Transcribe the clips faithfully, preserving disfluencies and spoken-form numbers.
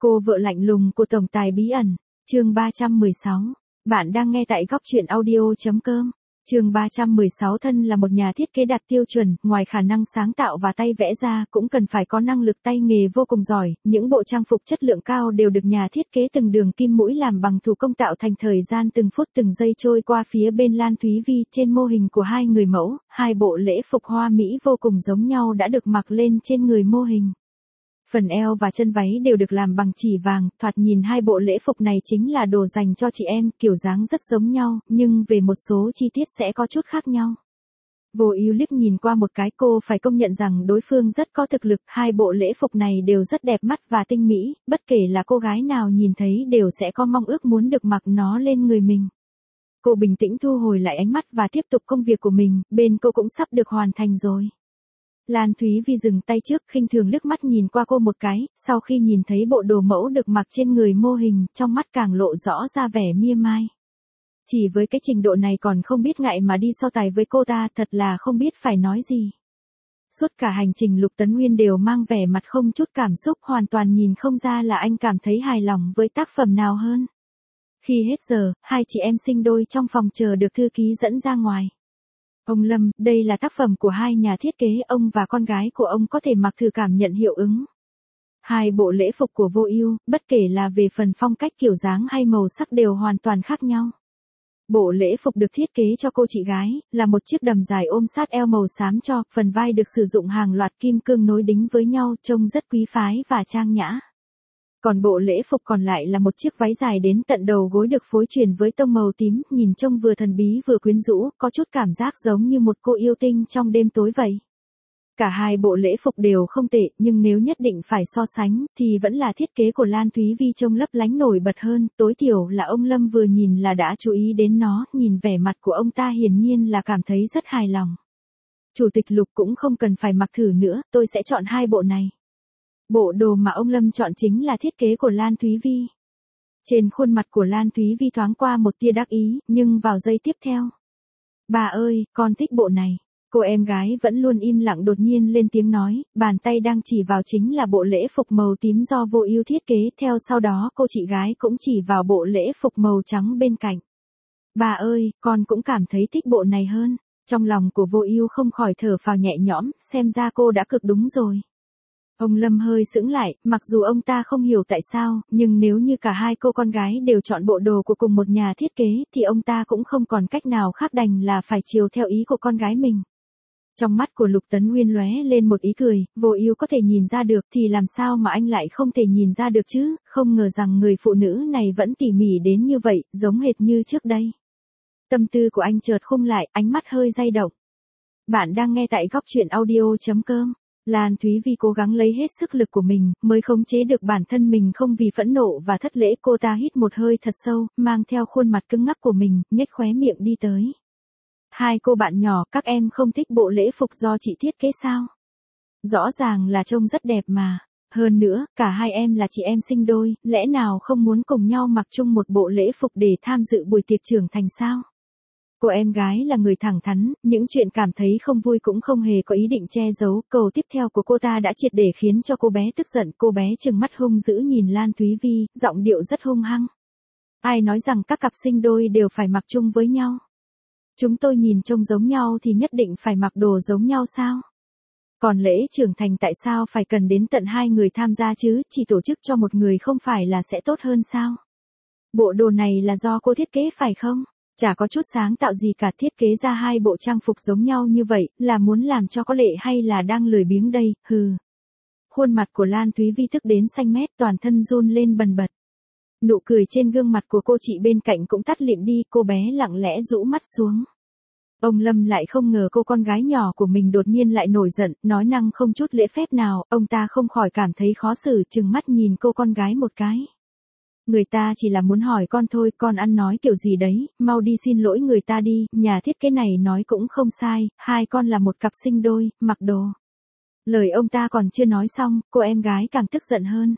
Cô vợ lạnh lùng của tổng tài bí ẩn, chương ba trăm mười sáu. Bạn đang nghe tại góc truyện audio.com. Chương ba trăm mười sáu. Thân là một nhà thiết kế đạt tiêu chuẩn, ngoài khả năng sáng tạo và tay vẽ ra, cũng cần phải có năng lực tay nghề vô cùng giỏi. Những bộ trang phục chất lượng cao đều được nhà thiết kế từng đường kim mũi làm bằng thủ công tạo thành. Thời gian từng phút từng giây trôi qua phía bên Lan Thúy Vi, trên mô hình của hai người mẫu, hai bộ lễ phục hoa mỹ vô cùng giống nhau đã được mặc lên trên người mô hình. Phần eo và chân váy đều được làm bằng chỉ vàng, thoạt nhìn hai bộ lễ phục này chính là đồ dành cho chị em, kiểu dáng rất giống nhau, nhưng về một số chi tiết sẽ có chút khác nhau. Vô Ưu liếc nhìn qua một cái, cô phải công nhận rằng đối phương rất có thực lực, hai bộ lễ phục này đều rất đẹp mắt và tinh mỹ, bất kể là cô gái nào nhìn thấy đều sẽ có mong ước muốn được mặc nó lên người mình. Cô bình tĩnh thu hồi lại ánh mắt và tiếp tục công việc của mình, bên cô cũng sắp được hoàn thành rồi. Lan Thúy Vi dừng tay trước, khinh thường liếc mắt nhìn qua cô một cái, sau khi nhìn thấy bộ đồ mẫu được mặc trên người mô hình, trong mắt càng lộ rõ ra vẻ mỉa mai. Chỉ với cái trình độ này còn không biết ngại mà đi so tài với cô ta, thật là không biết phải nói gì. Suốt cả hành trình Lục Tấn Nguyên đều mang vẻ mặt không chút cảm xúc, hoàn toàn nhìn không ra là anh cảm thấy hài lòng với tác phẩm nào hơn. Khi hết giờ, hai chị em sinh đôi trong phòng chờ được thư ký dẫn ra ngoài. Ông Lâm, đây là tác phẩm của hai nhà thiết kế, ông và con gái của ông có thể mặc thử cảm nhận hiệu ứng. Hai bộ lễ phục của Vô Ưu, bất kể là về phần phong cách, kiểu dáng hay màu sắc đều hoàn toàn khác nhau. Bộ lễ phục được thiết kế cho cô chị gái, là một chiếc đầm dài ôm sát eo màu xám cho, phần vai được sử dụng hàng loạt kim cương nối đính với nhau, trông rất quý phái và trang nhã. Còn bộ lễ phục còn lại là một chiếc váy dài đến tận đầu gối được phối chuyền với tông màu tím, nhìn trông vừa thần bí vừa quyến rũ, có chút cảm giác giống như một cô yêu tinh trong đêm tối vậy. Cả hai bộ lễ phục đều không tệ, nhưng nếu nhất định phải so sánh, thì vẫn là thiết kế của Lan Thúy Vi trông lấp lánh nổi bật hơn, tối thiểu là ông Lâm vừa nhìn là đã chú ý đến nó, nhìn vẻ mặt của ông ta hiển nhiên là cảm thấy rất hài lòng. Chủ tịch Lục cũng không cần phải mặc thử nữa, tôi sẽ chọn hai bộ này. Bộ đồ mà ông Lâm chọn chính là thiết kế của Lan Thúy Vi. Trên khuôn mặt của Lan Thúy Vi thoáng qua một tia đắc ý, nhưng vào giây tiếp theo. Bà ơi, con thích bộ này. Cô em gái vẫn luôn im lặng đột nhiên lên tiếng nói, bàn tay đang chỉ vào chính là bộ lễ phục màu tím do Vô Ưu thiết kế, theo sau đó cô chị gái cũng chỉ vào bộ lễ phục màu trắng bên cạnh. Bà ơi, con cũng cảm thấy thích bộ này hơn. Trong lòng của Vô Ưu không khỏi thở phào nhẹ nhõm, xem ra cô đã cực đúng rồi. Ông Lâm hơi sững lại, mặc dù ông ta không hiểu tại sao, nhưng nếu như cả hai cô con gái đều chọn bộ đồ của cùng một nhà thiết kế, thì ông ta cũng không còn cách nào khác đành là phải chiều theo ý của con gái mình. Trong mắt của Lục Tấn Nguyên lóe lên một ý cười, Vô Ưu có thể nhìn ra được thì làm sao mà anh lại không thể nhìn ra được chứ, không ngờ rằng người phụ nữ này vẫn tỉ mỉ đến như vậy, giống hệt như trước đây. Tâm tư của anh chợt khung lại, ánh mắt hơi dao động. Bạn đang nghe tại góc truyện audio.com. Lan Thúy Vi cố gắng lấy hết sức lực của mình, mới khống chế được bản thân mình không vì phẫn nộ và thất lễ. Cô ta hít một hơi thật sâu, mang theo khuôn mặt cứng ngắc của mình, nhếch khóe miệng đi tới. Hai cô bạn nhỏ, các em không thích bộ lễ phục do chị thiết kế sao? Rõ ràng là trông rất đẹp mà. Hơn nữa, cả hai em là chị em sinh đôi, lẽ nào không muốn cùng nhau mặc chung một bộ lễ phục để tham dự buổi tiệc trưởng thành sao? Cô em gái là người thẳng thắn, những chuyện cảm thấy không vui cũng không hề có ý định che giấu. Câu tiếp theo của cô ta đã triệt để khiến cho cô bé tức giận. Cô bé trừng mắt hung dữ nhìn Lan Thúy Vi, giọng điệu rất hung hăng. Ai nói rằng các cặp sinh đôi đều phải mặc chung với nhau? Chúng tôi nhìn trông giống nhau thì nhất định phải mặc đồ giống nhau sao? Còn lễ trưởng thành tại sao phải cần đến tận hai người tham gia chứ, chỉ tổ chức cho một người không phải là sẽ tốt hơn sao? Bộ đồ này là do cô thiết kế phải không? Chả có chút sáng tạo gì cả, thiết kế ra hai bộ trang phục giống nhau như vậy, là muốn làm cho có lệ hay là đang lười biếng đây, hừ. Khuôn mặt của Lan Thúy Vi tức đến xanh mét, toàn thân run lên bần bật. Nụ cười trên gương mặt của cô chị bên cạnh cũng tắt lịm đi, cô bé lặng lẽ rũ mắt xuống. Ông Lâm lại không ngờ cô con gái nhỏ của mình đột nhiên lại nổi giận, nói năng không chút lễ phép nào, ông ta không khỏi cảm thấy khó xử, trừng mắt nhìn cô con gái một cái. Người ta chỉ là muốn hỏi con thôi, con ăn nói kiểu gì đấy, mau đi xin lỗi người ta đi, nhà thiết kế này nói cũng không sai, hai con là một cặp sinh đôi, mặc đồ. Lời ông ta còn chưa nói xong, cô em gái càng tức giận hơn.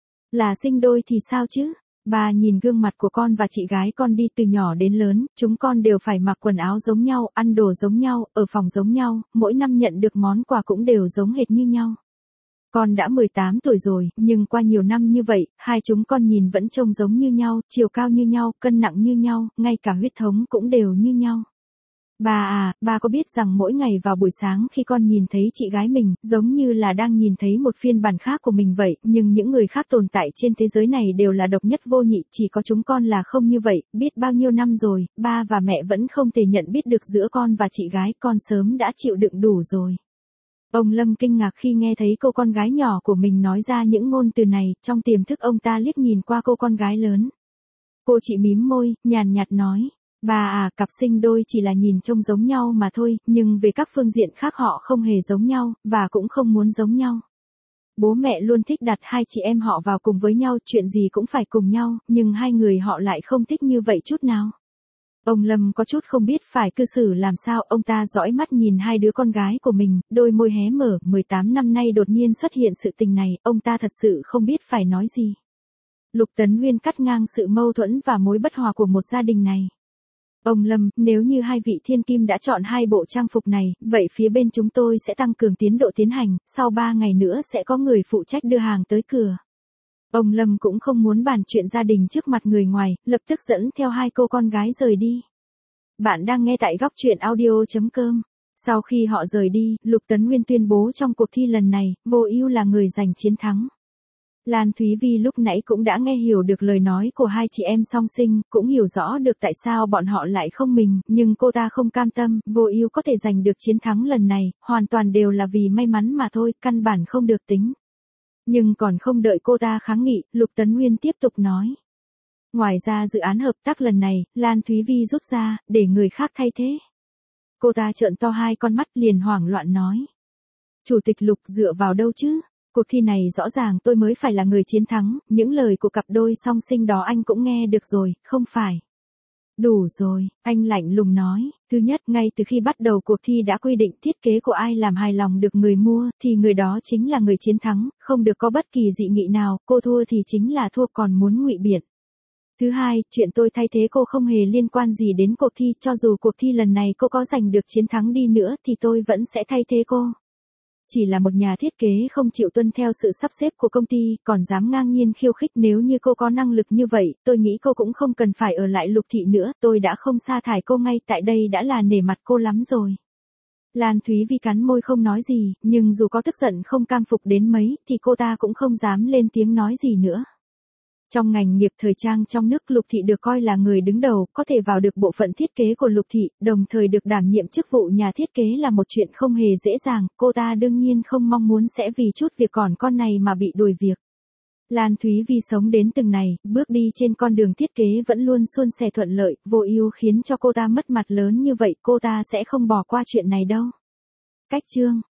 Là sinh đôi thì sao chứ? Bà nhìn gương mặt của con và chị gái con đi, từ nhỏ đến lớn, chúng con đều phải mặc quần áo giống nhau, ăn đồ giống nhau, ở phòng giống nhau, mỗi năm nhận được món quà cũng đều giống hệt như nhau. Con đã mười tám tuổi rồi, nhưng qua nhiều năm như vậy, hai chúng con nhìn vẫn trông giống như nhau, chiều cao như nhau, cân nặng như nhau, ngay cả huyết thống cũng đều như nhau. Ba à, ba có biết rằng mỗi ngày vào buổi sáng khi con nhìn thấy chị gái mình, giống như là đang nhìn thấy một phiên bản khác của mình vậy, nhưng những người khác tồn tại trên thế giới này đều là độc nhất vô nhị, chỉ có chúng con là không như vậy, biết bao nhiêu năm rồi, ba và mẹ vẫn không thể nhận biết được giữa con và chị gái, con sớm đã chịu đựng đủ rồi. Ông Lâm kinh ngạc khi nghe thấy cô con gái nhỏ của mình nói ra những ngôn từ này, trong tiềm thức ông ta liếc nhìn qua cô con gái lớn. Cô chị mím môi, nhàn nhạt nói. Bà à, cặp sinh đôi chỉ là nhìn trông giống nhau mà thôi, nhưng về các phương diện khác họ không hề giống nhau, và cũng không muốn giống nhau. Bố mẹ luôn thích đặt hai chị em họ vào cùng với nhau, chuyện gì cũng phải cùng nhau, nhưng hai người họ lại không thích như vậy chút nào. Ông Lâm có chút không biết phải cư xử làm sao, ông ta dõi mắt nhìn hai đứa con gái của mình, đôi môi hé mở, mười tám năm nay đột nhiên xuất hiện sự tình này, ông ta thật sự không biết phải nói gì. Lục Tấn Nguyên cắt ngang sự mâu thuẫn và mối bất hòa của một gia đình này. Ông Lâm, nếu như hai vị thiên kim đã chọn hai bộ trang phục này, vậy phía bên chúng tôi sẽ tăng cường tiến độ tiến hành, sau ba ngày nữa sẽ có người phụ trách đưa hàng tới cửa. Ông Lâm cũng không muốn bàn chuyện gia đình trước mặt người ngoài, lập tức dẫn theo hai cô con gái rời đi. Bạn đang nghe tại góc truyện audio chấm com. Sau khi họ rời đi, Lục Tấn Nguyên tuyên bố trong cuộc thi lần này, Vô Ưu là người giành chiến thắng. Lan Thúy Vi lúc nãy cũng đã nghe hiểu được lời nói của hai chị em song sinh, cũng hiểu rõ được tại sao bọn họ lại không mình, nhưng cô ta không cam tâm, Vô Ưu có thể giành được chiến thắng lần này, hoàn toàn đều là vì may mắn mà thôi, căn bản không được tính. Nhưng còn không đợi cô ta kháng nghị, Lục Tấn Nguyên tiếp tục nói. Ngoài ra dự án hợp tác lần này, Lan Thúy Vi rút ra, để người khác thay thế. Cô ta trợn to hai con mắt liền hoảng loạn nói. Chủ tịch Lục dựa vào đâu chứ? Cuộc thi này rõ ràng tôi mới phải là người chiến thắng, những lời của cặp đôi song sinh đó anh cũng nghe được rồi, không phải. Đủ rồi, anh lạnh lùng nói. Thứ nhất, ngay từ khi bắt đầu cuộc thi đã quy định thiết kế của ai làm hài lòng được người mua, thì người đó chính là người chiến thắng, không được có bất kỳ dị nghị nào, cô thua thì chính là thua, còn muốn ngụy biện. Thứ hai, chuyện tôi thay thế cô không hề liên quan gì đến cuộc thi, cho dù cuộc thi lần này cô có giành được chiến thắng đi nữa thì tôi vẫn sẽ thay thế cô. Chỉ là một nhà thiết kế không chịu tuân theo sự sắp xếp của công ty, còn dám ngang nhiên khiêu khích, nếu như cô có năng lực như vậy, tôi nghĩ cô cũng không cần phải ở lại Lục thị nữa, tôi đã không sa thải cô ngay tại đây đã là nể mặt cô lắm rồi. Lan Thúy Vi cắn môi không nói gì, nhưng dù có tức giận không cam phục đến mấy, thì cô ta cũng không dám lên tiếng nói gì nữa. Trong ngành nghiệp thời trang trong nước, Lục thị được coi là người đứng đầu, có thể vào được bộ phận thiết kế của Lục thị, đồng thời được đảm nhiệm chức vụ nhà thiết kế là một chuyện không hề dễ dàng, cô ta đương nhiên không mong muốn sẽ vì chút việc còn con này mà bị đuổi việc. Lan Thúy Vi sống đến từng này, bước đi trên con đường thiết kế vẫn luôn suôn sẻ thuận lợi, Vô Ưu khiến cho cô ta mất mặt lớn như vậy, cô ta sẽ không bỏ qua chuyện này đâu. Cách chương